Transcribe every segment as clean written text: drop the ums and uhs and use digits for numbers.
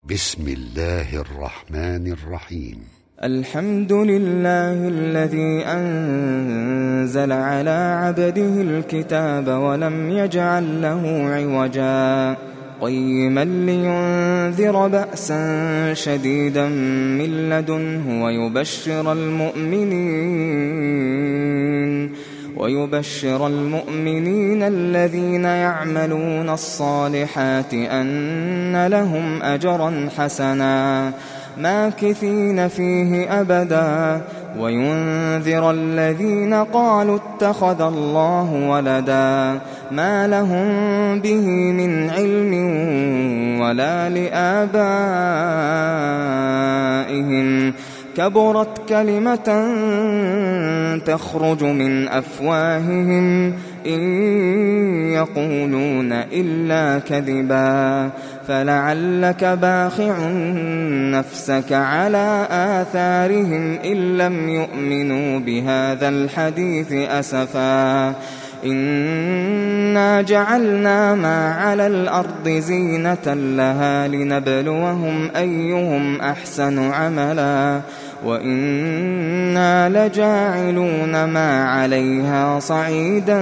بسم الله الرحمن الرحيم. الحمد لله الذي أنزل على عبده الكتاب ولم يجعل له عوجا قيما لينذر بأسا شديدا من لدنه ويبشر المؤمنين الذين يعملون الصالحات أن لهم أجرا حسنا ماكثين فيه أبدا وينذر الذين قالوا اتخذ الله ولدا ما لهم به من علم ولا لآبائهم كبرت كلمة تخرج من أفواههم إن يقولون إلا كذبا فلعلك باخع نفسك على آثارهم إن لم يؤمنوا بهذا الحديث أسفا إنا جعلنا ما على الأرض زينة لها لنبلوهم أيهم أحسن عملا وإنا لجاعلون ما عليها صعيدا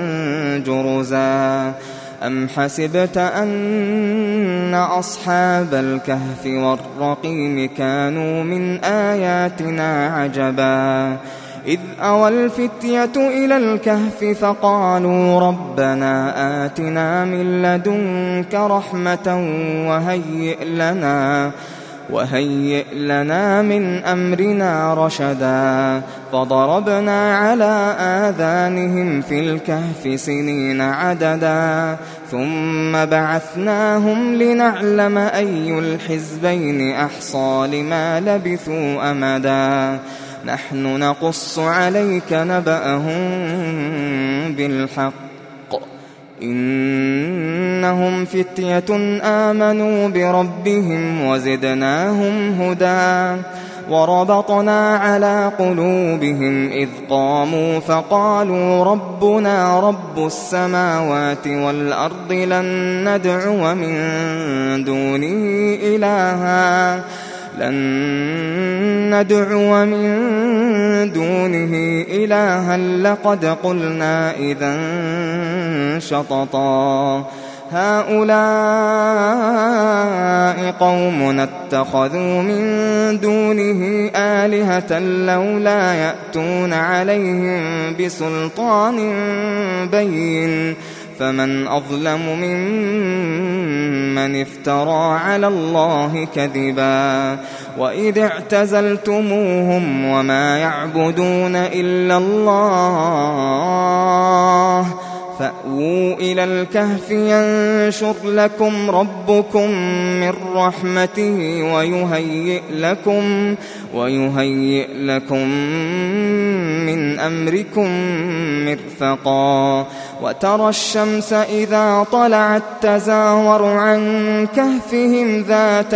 جرزا أم حسبت أن أصحاب الكهف والرقيم كانوا من آياتنا عجبا إذ أوى الفتية إلى الكهف فقالوا ربنا آتنا من لدنك رحمة وهيئ لنا من أمرنا رشدا فضربنا على آذانهم في الكهف سنين عددا ثم بعثناهم لنعلم أي الحزبين أحصى لما لبثوا أمدا نحن نقص عليك نبأهم بالحق إنهم فتية آمنوا بربهم وزدناهم هدى وربطنا على قلوبهم إذ قاموا فقالوا ربنا رب السماوات والأرض لن ندعو من دونه إلها لقد قلنا إذا شططا هؤلاء قومنا اتخذوا من دونه آلهة لولا يأتون عليهم بسلطان بين فمن أظلم ممن افترى على الله كذبا وإذ اعتزلتموهم وما يعبدون إلا الله فأووا إلى الكهف ينشر لكم ربكم من رحمته ويهيئ لكم من أمركم مرفقا وترى الشمس إذا طلعت تزاور عن كهفهم ذات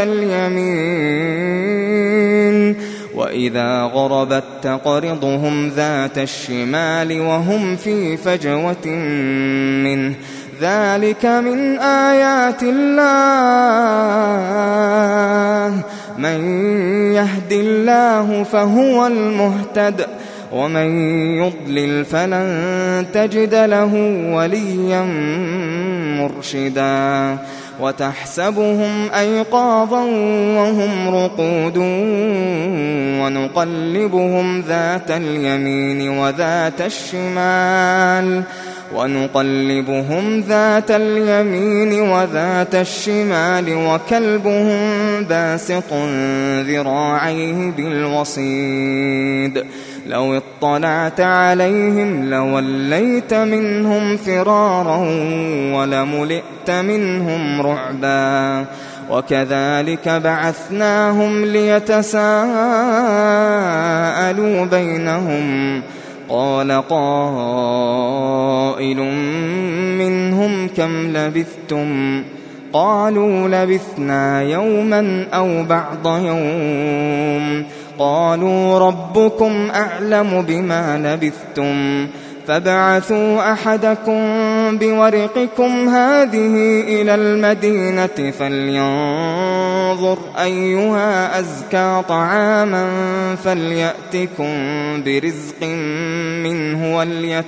اليمين وإذا غربت تقرضهم ذات الشمال وهم في فجوة منه ذلك من آيات الله من يهد الله فهو المهتد ومن يضلل فلن تجد له وليا مرشدا وتحسبهم أيقاظا وهم رقود ونقلبهم ذات اليمين وذات الشمال وكلبهم باسط ذراعيه بالوصيد لو اطلعت عليهم لوليت منهم فرارا ولملئت منهم رعبا وكذلك بعثناهم ليتساءلوا بينهم قال قائل منهم كم لبثتم قالوا لبثنا يوما أو بعض يوم قالوا ربكم أعلم بما لبثتم فابعثوا أحدكم بورقكم هذه إلى المدينة فلينظر فلينظر أيها أزكى طعاما فليأتكم برزق منه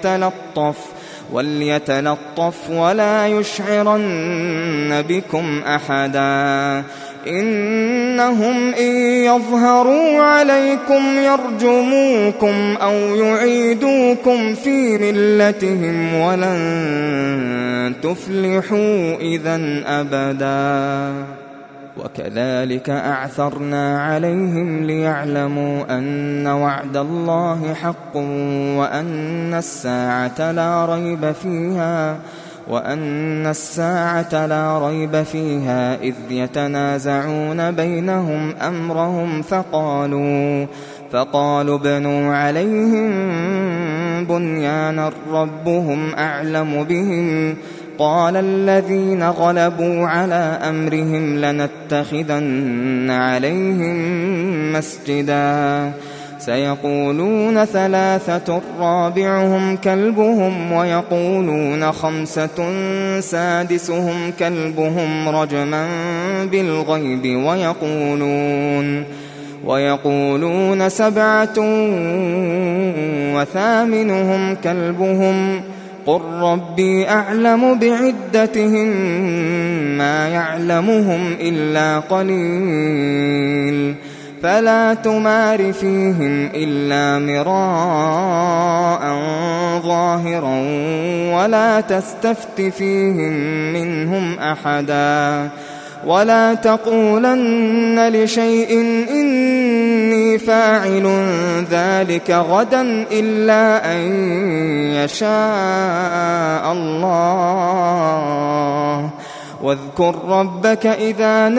وليتلطف ولا يشعرن بكم أحدا إنهم إن يظهروا عليكم يرجموكم أو يعيدوكم في ملتهم ولن تفلحوا إذن أبدا وكذلك أعثرنا عليهم ليعلموا أن وعد الله حق وأن الساعة لا ريب فيها إذ يتنازعون بينهم أمرهم فقالوا ابنوا عليهم بنيانا ربهم أعلم بهم قال الذين غلبوا على أمرهم لنتخذن عليهم مسجدا سيقولون 3 رابعهم كلبهم ويقولون 5 سادسهم كلبهم رجما بالغيب ويقولون 7 وثامنهم كلبهم قل ربي أعلم بعدتهم ما يعلمهم إلا قليل فلا تمار فيهم إلا مراء ظاهرا ولا تستفت فيهم منهم أحدا ولا تقولن لشيء إني فاعل ذلك غدا إلا أن يشاء الله واذكر ربك إذا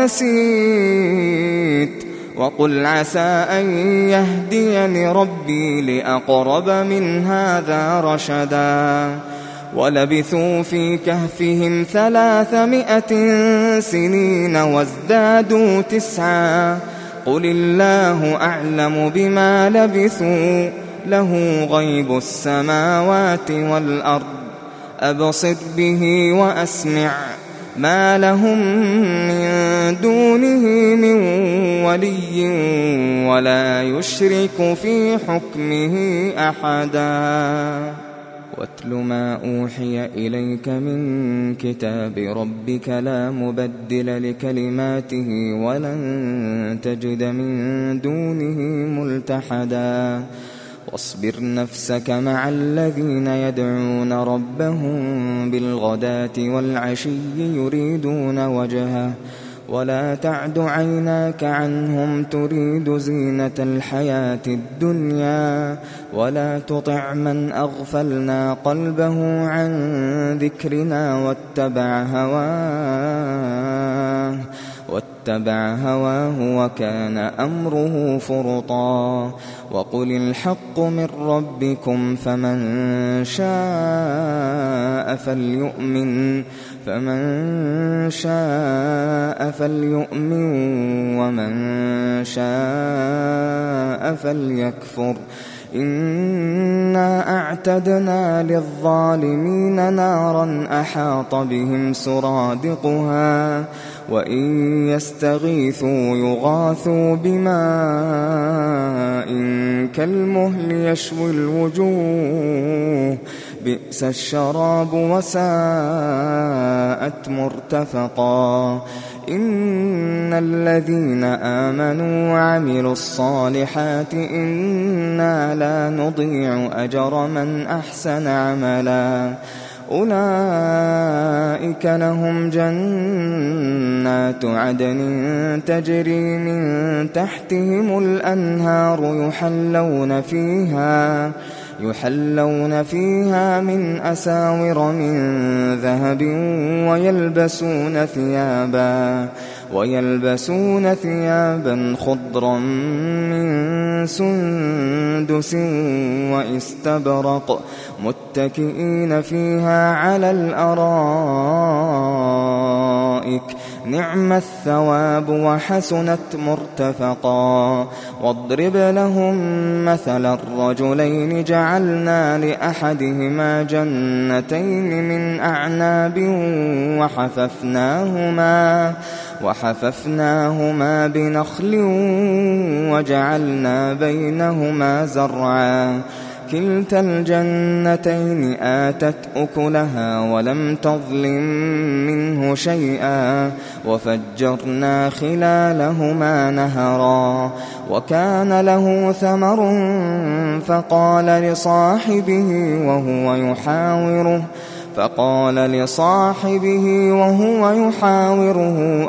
نسيت وقل عسى أن يهديني ربي لأقرب من هذا رشدا ولبثوا في كهفهم 300 سنين وازدادوا 9 قل الله أعلم بما لبثوا له غيب السماوات والأرض أبصر به وأسمع ما لهم من دونه من ولي ولا يشرك في حكمه أحدا واتل ما أوحي إليك من كتاب ربك لا مبدل لكلماته ولن تجد من دونه ملتحدا واصبر نفسك مع الذين يدعون ربهم بالغداة والعشي يريدون وجهه ولا تعد عيناك عنهم تريد زينة الحياة الدنيا ولا تطع من أغفلنا قلبه عن ذكرنا واتبع هواه وكان أمره فرطا وقل الحق من ربكم فمن شاء فليؤمن ومن شاء فليكفر إنا أعتدنا للظالمين نارا أحاط بهم سرادقها وإن يستغيثوا يغاثوا بماء كالمهل يشوي الوجوه بئس الشراب وساءت مرتفقا إن الذين آمنوا وعملوا الصالحات إنا لا نضيع أجر من أحسن عملا أولئك لهم جنات عدن تجري من تحتهم الأنهار يحلون فيها من أساور من ذهب ويلبسون ثيابا خضرا من سندس واستبرق متكئين فيها على الأرائك نعم الثواب وحسنت مرتفقا واضرب لهم مثل الرجلين جعلنا لأحدهما جنتين من أعناب وحففناهما بنخل وجعلنا بينهما زرعا كلتا الجنتين آتت أكلها ولم تظلم منه شيئا وفجرنا خلالهما نهرا وكان له ثمر فقال لصاحبه وهو يحاوره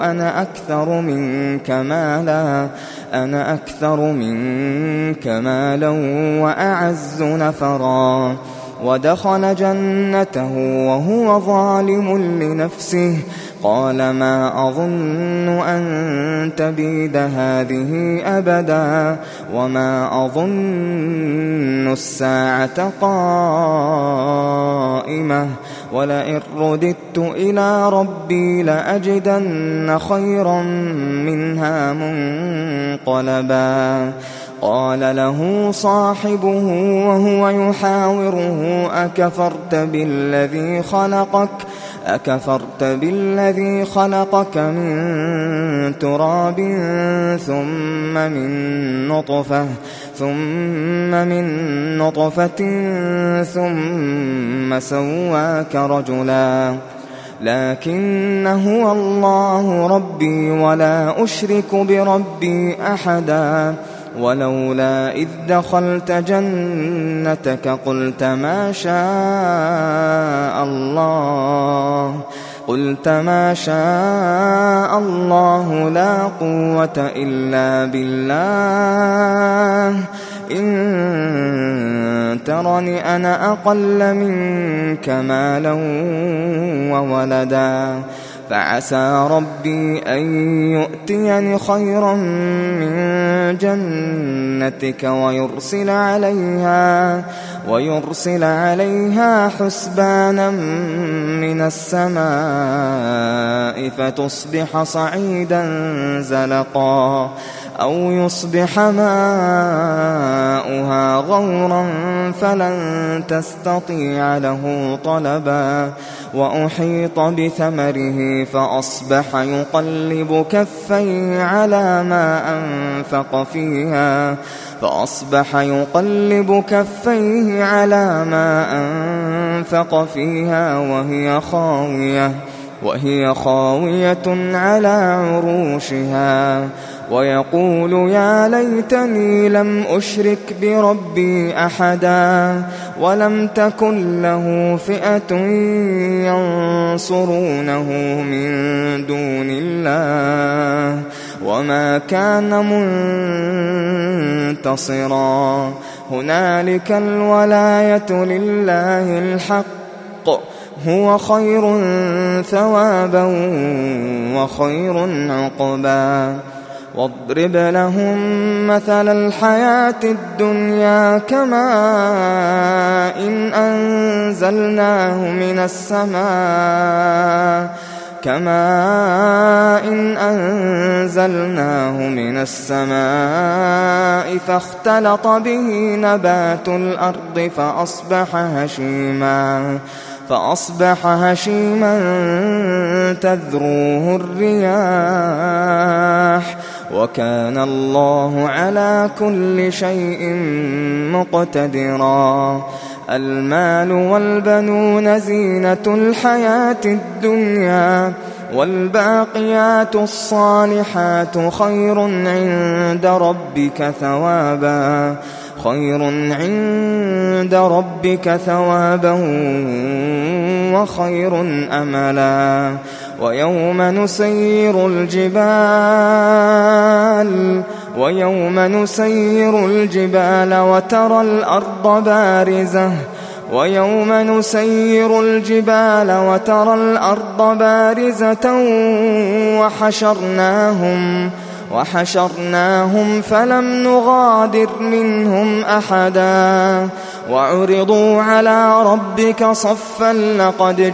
أنا أكثر منك مالا وأعز نفرا ودخل جنته وهو ظالم لنفسه قال ما أظن أن تبيد هذه أبدا وما أظن الساعة قائمة ولئن رددت إلى ربي لأجدن خيرا منها منقلبا قال له صاحبه وهو يحاوره أكفرت بالذي خلقك من تراب ثم من نطفة ثم سواك رجلا لكن هو الله ربي ولا أشرك بربي أحدا ولولا إذ دخلت جنتك قلت ما شاء الله لا قوة إلا بالله إن ترني أنا أقل منك مالا وولدا فعسى ربي أن يؤتيني خيرا من جنتك ويرسل عليها حسبانا من السماء فتصبح صعيدا زلقا أو يصبح ماؤها غورا فلن تستطيع له طلبا وأحيط بثمره فأصبح يقلب كفيه على ما أنفق فيها وهي خاوية على عروشها ويقول يا ليتني لم أشرك بربي أحدا ولم تكن له فئة ينصرونه من دون الله وما كان منتصرا هنالك الولاية لله الحق هو خير ثوابا وخير عقبا واضرب لهم مثل الحياة الدنيا كماء إن أنزلناه من السماء فاختلط به نبات الأرض فأصبح هشيما تذروه الرياح وكان الله على كل شيء مقتدرا المال والبنون زينة الحياة الدنيا والباقيات الصالحات خير عند ربك ثوابا وخير أملا ويوم نسير الجبال وترى الأرض بارزة وحشرناهم فلم نغادر منهم أحدا وعرضوا على ربك صفا لقد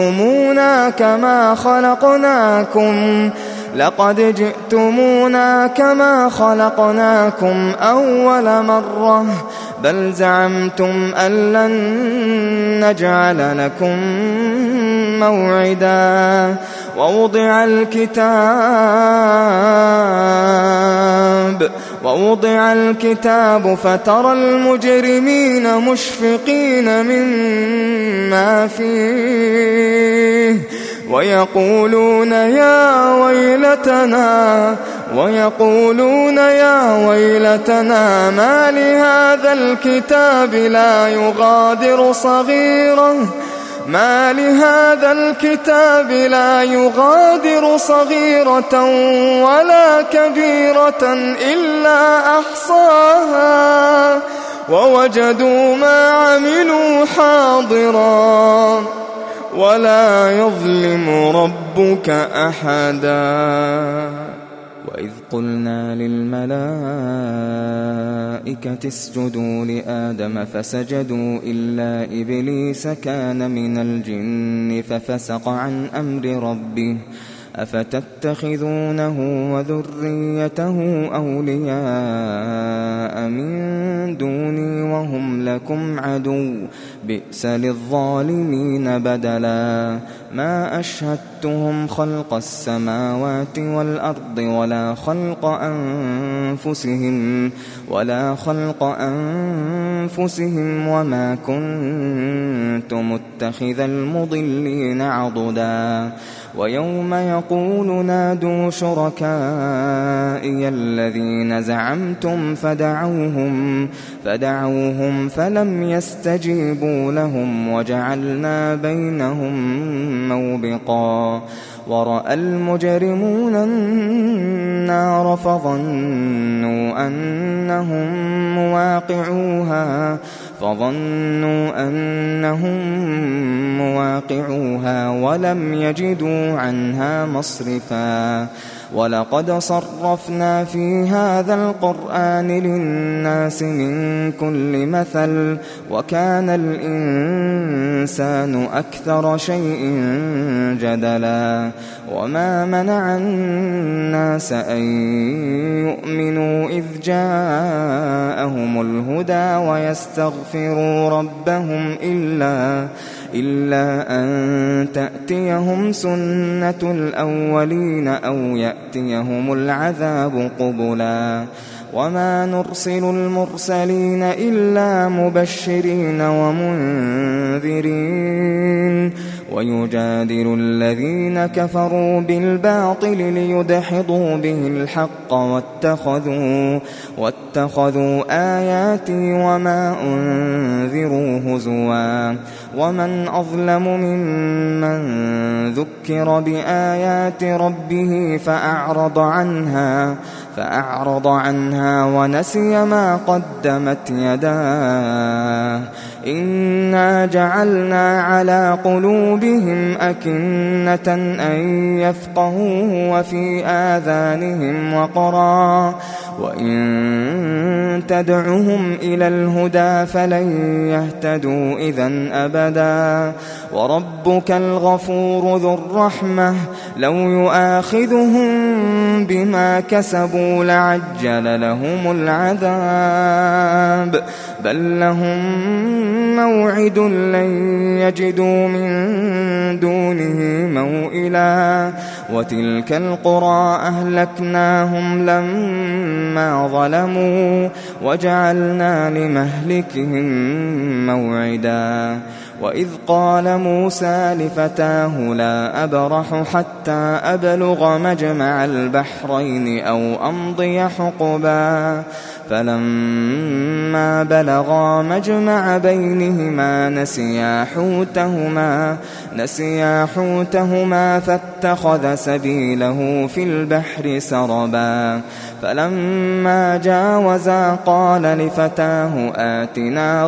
جئتمونا كما خلقناكم أول مرة بل زعمتم أن لن نجعل لكم موعدا ووضع الكتاب فترى المجرمين مشفقين مما فيه ويقولون يا ويلتنا ما لهذا الكتاب لا يغادر صغيرة ولا كبيرة إلا أحصاها ووجدوا ما عملوا حاضرا ولا يظلم ربك أحدا. وإذ قلنا للملائكة اسجدوا لآدم فسجدوا إلا إبليس كان من الجن ففسق عن أمر ربه أفتتخذونه وذريته أولياء من دوني وهم لكم عدو بئس للظالمين بدلا. ما أشهدتهم خلق السماوات والأرض ولا خلق أنفسهم وما كنت متخذ المضلين عضدا. ويوم يقول نادوا شركائي الذين زعمتم فدعوهم فلم يستجيبوا لهم وجعلنا بينهم موبقا. ورأى المجرمون النار فظنوا أنهم مواقعوها ولم يجدوا عنها مصرفا. ولقد صرفنا في هذا القرآن للناس من كل مثل وكان الإنسان أكثر شيء جدلا. وما منع الناس أن يؤمنوا إذ جاءهم الهدى ويستغفروا ربهم إلا أن تأتيهم سنة الأولين أو يأتيهم العذاب قبلا. وما نرسل المرسلين إلا مبشرين ومنذرين ويجادل الذين كفروا بالباطل ليدحضوا به الحق واتخذوا آياتي وما أنذروا هزوا. ومن أظلم ممن ذكر بآيات ربه فأعرض عنها ونسي ما قدمت يداه. إنا جعلنا على قلوبهم أكنة أن يفقهوه وفي آذانهم وقرا وإن تدعهم إلى الهدى فلن يهتدوا إذن أبدا. وربك الغفور ذو الرحمة لو يؤاخذهم بما كسبوا لعجل لهم العذاب بل لهم موعد لن يجدوا من دونه موئلا. وتلك القرى أهلكناهم لما ظلموا وجعلنا لمهلكهم موعدا. وإذ قال موسى لفتاه لا أبرح حتى أبلغ مجمع البحرين أو أمضي حقبا. فلما بلغا مجمع بينهما نسيا حوتهما فاتخذ سبيله في البحر سربا. فلما جاوزا قال لفتاه آتنا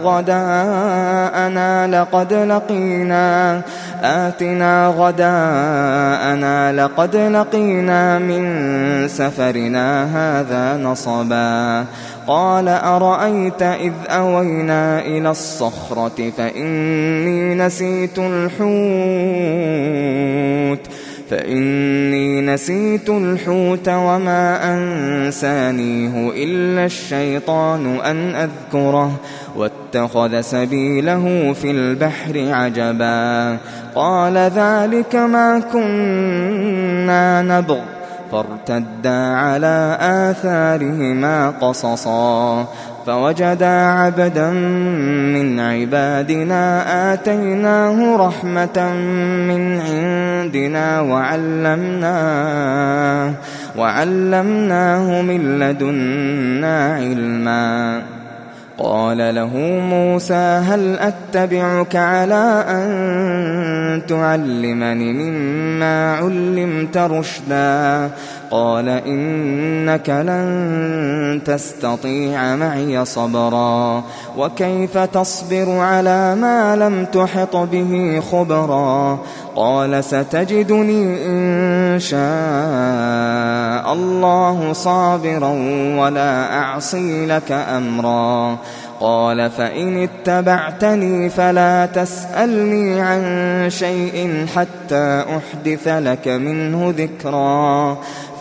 غداءنا لقد لقينا من سفرنا هذا نصبا. قال أرأيت إذ أوينا إلى الصخرة فإني نسيت الحوت فإني نسيت الحوت وما أنسانيه إلا الشيطان أن أذكره واتخذ سبيله في البحر عجبا قال ذلك ما كنا نبغ فارتدا على آثارهما قصصا فوجدا عبدا من عبادنا آتيناه رحمة من عندنا وعلمناه من لدنا علما قال له موسى هل أتبعك على أن تعلمني مما علمت رشدا قال إنك لن تستطيع معي صبرا وكيف تصبر على ما لم تحط به خبرا قال ستجدني إن شاء الله صابرا ولا أعصي لك أمرا قال فإن اتبعتني فلا تسألني عن شيء حتى أحدث لك منه ذكرا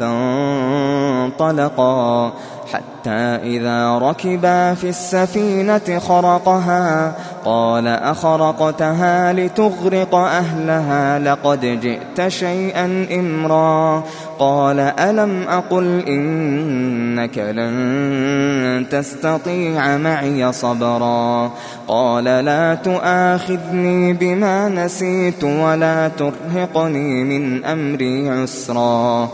فانطلقا حتى إذا ركبا في السفينة خرقها قال أخرقتها لتغرق أهلها لقد جئت شيئا إمرا قال ألم أقل إنك لن تستطيع معي صبرا قال لا تؤاخذني بما نسيت ولا ترهقني من أمري عسرا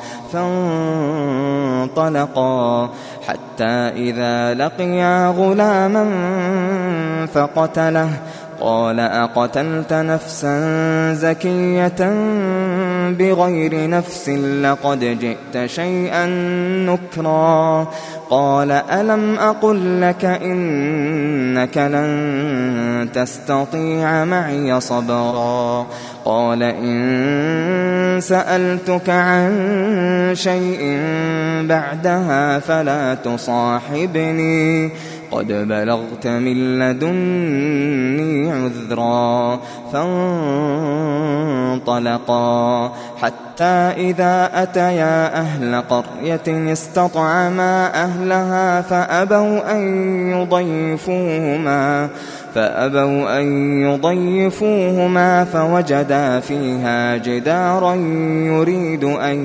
فانطلقا حتى إذا لقيا غلاما فقتله قال أقتلت نفسا زكية بغير نفس لقد جئت شيئا نكرا قال ألم أقل لك إنك لن تستطيع معي صبرا قال إن سألتك عن شيء بعدها فلا تصاحبني قد بلغت من لدني عذرا فانطلقا حتى إذا أتيا أهل قرية استطعما أهلها فأبوا أن يضيفوهما فوجدا فيها جدارا يريد أن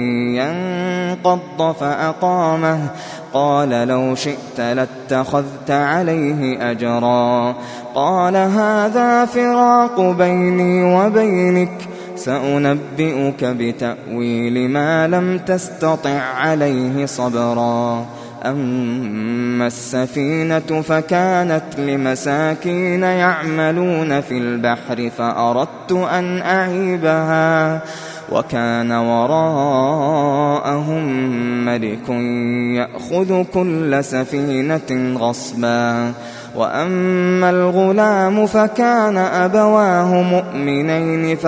ينقض فأقامه قال لو شئت لاتخذت عليه أجرا قال هذا فراق بيني وبينك سأنبئك بتأويل ما لم تستطع عليه صبرا أما السفينة فكانت لمساكين يعملون في البحر فأردت أن أعيبها وكان وراءهم ملك يأخذ كل سفينة غصبا وأما الغلام فكان أبواه مؤمنين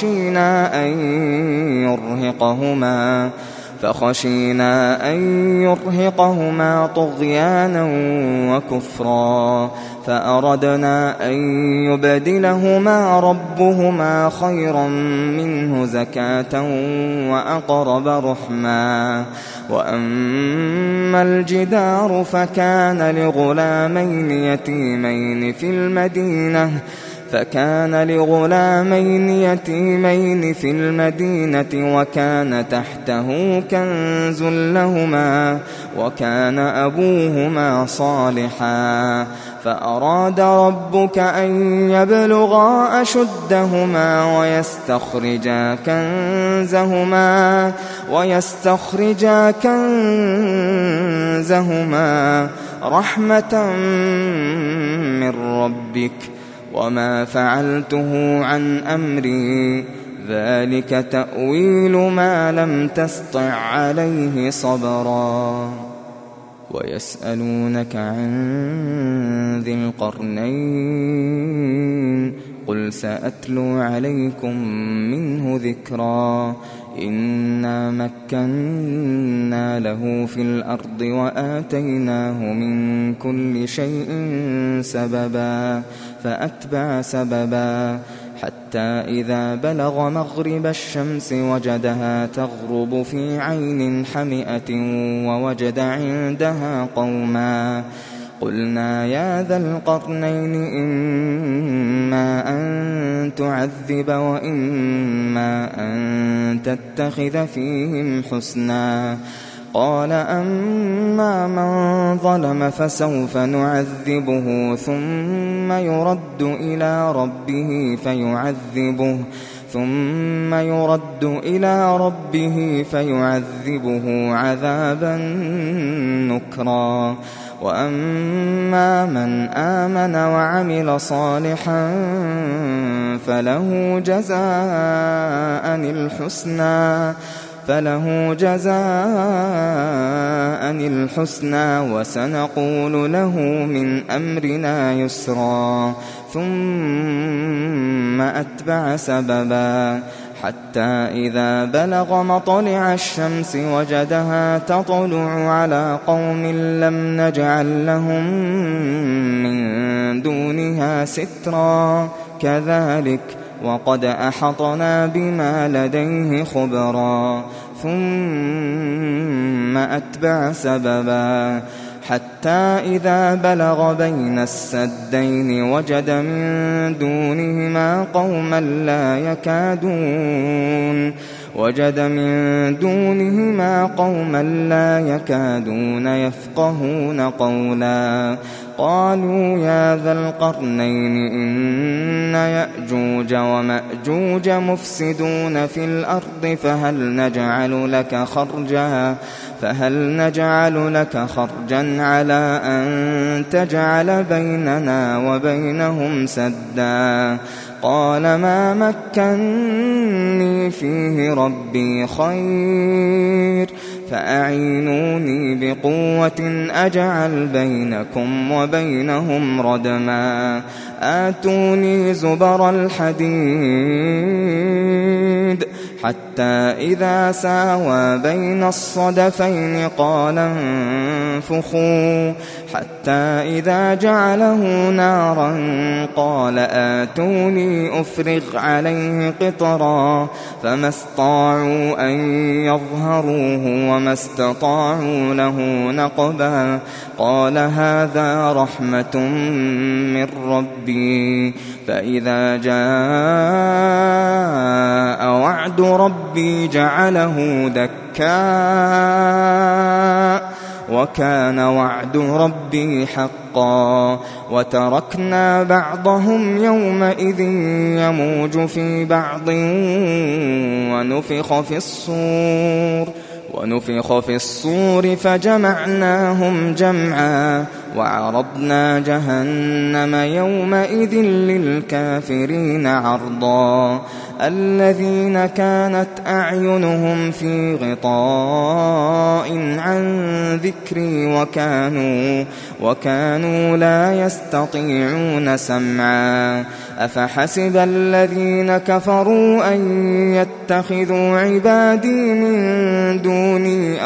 فخشينا أن يرهقهما طغيانا وكفرا فأردنا أن يبدلهما ربهما خيرا منه زكاة وأقرب رحما وأما الجدار فكان لغلامين يتيمين في المدينة وكان تحته كنز لهما وكان أبوهما صالحا فأراد ربك أن يبلغا أشدهما ويستخرجا كنزهما رحمة من ربك وما فعلته عن أمري ذلك تأويل ما لم تسطع عليه صبرا ويسألونك عن ذي القرنين قل سأتلو عليكم منه ذكرا إنا مكنا له في الأرض وآتيناه من كل شيء سببا فأتبع سببا حتى إذا بلغ مغرب الشمس وجدها تغرب في عين حمئة ووجد عندها قوما قلنا يا ذا القرنين إما أن تعذب وإما أن تتخذ فيهم حسنا قال أما من ظلم فسوف نعذبه ثم يرد إلى ربه فيعذبه عذابا نكرا وأما من آمن وعمل صالحا فله جزاء الحسنى وسنقول له من أمرنا يسرا ثم أتبع سببا حتى إذا بلغ مطلع الشمس وجدها تطلع على قوم لم نجعل لهم من دونها سترا كذلك وقد أحطنا بما لديه خبرا ثم أتبع سببا حتى إذا بلغ بين السدين وجد من دونهما قوما لا يكادون يفقهون قولا قالوا يا ذا القرنين إن يأجوج ومأجوج مفسدون في الأرض فهل نجعل لك خرجا على أن تجعل بيننا وبينهم سدا قال ما مكني فيه ربي خير فأعينوني بقوة أجعل بينكم وبينهم ردما آتوني زبر الحديد حتى إذا ساوى بين الصدفين قال انفخوا حتى إذا جعله نارا قال آتوني أفرغ عليه قطرا فما استطاعوا أن يظهروه وما استطاعوا له نقبا قال هذا رحمة من ربي فإذا جاء وعد ربي جعله دكا وكان وعد ربي حقا وتركنا بعضهم يومئذ يموج في بعض ونفخ في الصور فجمعناهم جمعا وعرضنا جهنم يومئذ للكافرين عرضا الذين كانت أعينهم في غطاء عن ذكري وكانوا لا يستطيعون سمعا أفحسب الذين كفروا أن يتخذوا عبادي من دوني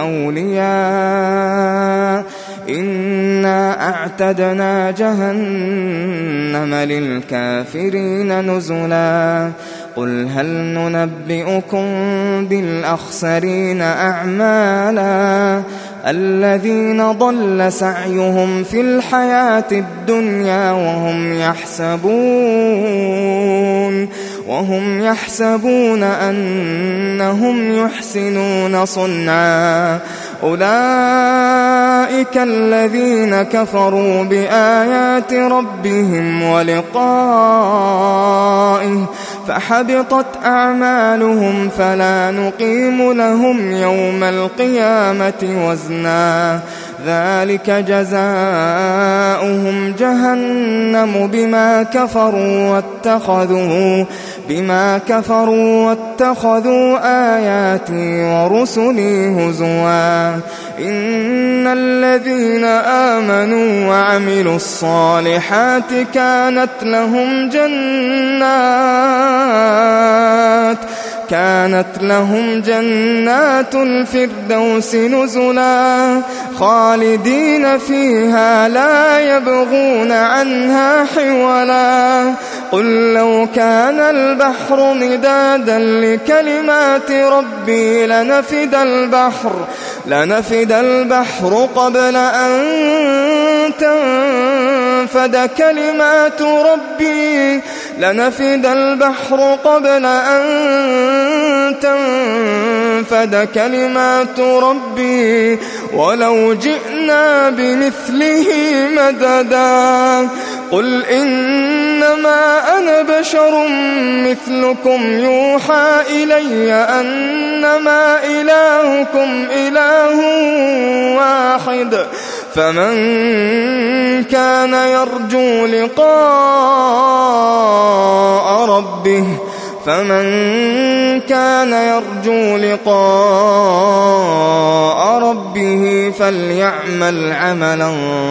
أولياء إنا أعتدنا جهنم للكافرين نزلا قل هل ننبئكم بالأخسرين أعمالا الذين ضل سعيهم في الحياة الدنيا وهم يحسبون أنهم يحسنون صنعا أولئك الذين كفروا بآيات ربهم ولقائه فحبطت أعمالهم فلا نقيم لهم يوم القيامة وزنا ذلك جزاؤهم جهنم بما كفروا واتخذوا آياتي ورسلي هزوا إن الذين آمنوا وعملوا الصالحات كانت لهم جنات الفردوس نزلا خالدين فيها لا يبغون عنها حولا قل لو كان البحر مدادا لكلمات ربي لنفد البحر قبل أن تنفد كلمات ربي ولو جئنا بمثله مددا قل إنما أنا بشر مثلكم يوحى إلي أنما إلهكم إله واحد فمن كان يرجو لقاء ربه فليعمل عملا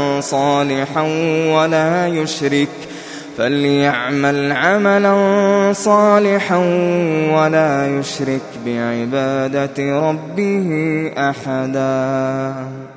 صالحا ولا يشرك بعبادة ربه أحدا.